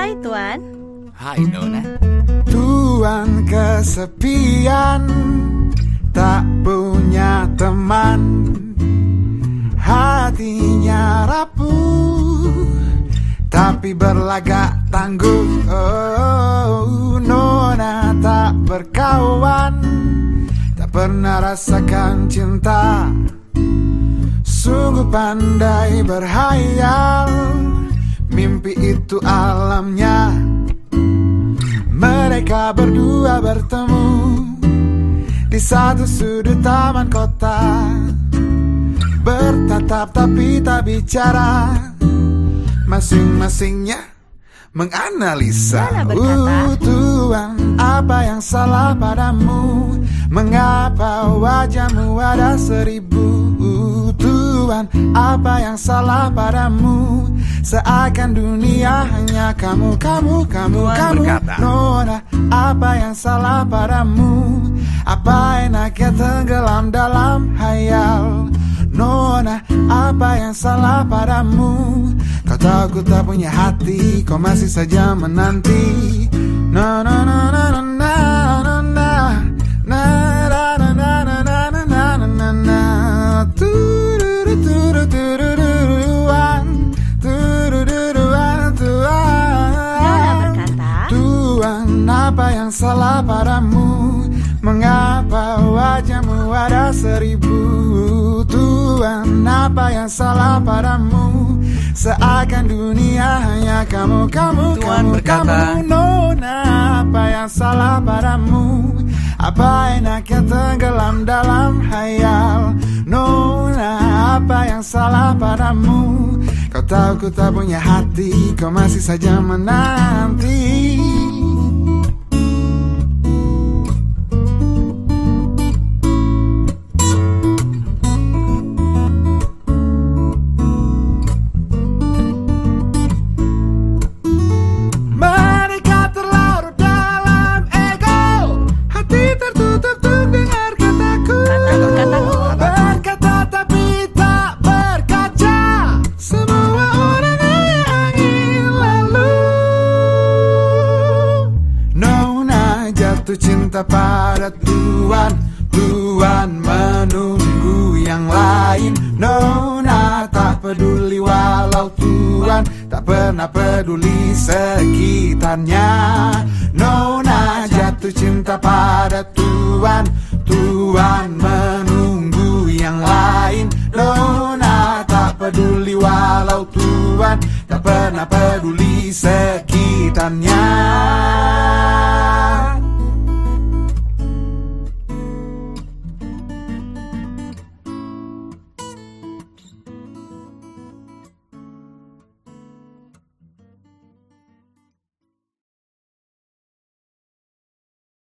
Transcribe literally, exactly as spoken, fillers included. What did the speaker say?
Hai Tuan. Hai Nona. Tuan kesepian, tak punya teman, hatinya rapuh, tapi berlagak tangguh. Oh, Nona tak berkawan, tak pernah rasakan cinta, sungguh pandai berhayal, mimpi itu alamnya. Mereka berdua bertemu di satu sudut taman kota, bertatap tapi tak bicara, masing-masingnya menganalisa. Uh, Tuan, apa yang salah padamu? Mengapa wajahmu ada seribu? Uh, Tuan, apa yang salah padamu? Seakan dunia hanya kamu, kamu, kamu, Tuan kamu. berkata, Nona, apa yang salah padamu? Apa enaknya tenggelam dalam hayal? Nona, apa yang salah padamu? Kau tahu ku tak punya hati, kau masih saja menanti. Na na na na na na na na na na na na na na na na na. Tururu tururu tururuan, tururuan tuan. Tuan, apa yang salah padamu? Mengapa wajahmu ada seribu? Tuan, apa yang salah padamu? Seakan dunia hanya kamu, kamu, Tuan kamu, berkata, kamu. Nona, apa yang salah padamu? Apa enaknya tenggelam dalam hayal? Nona, apa yang salah padamu? Kau tahu ku tak punya hati, kau masih saja menanti. Cinta pada Tuan, Tuan menunggu yang lain. Nona tak peduli walau Tuan tak pernah peduli sekitarnya. Nona jatuh cinta pada Tuan, Tuan menunggu yang lain. Nona tak peduli walau Tuan tak pernah peduli sekitarnya.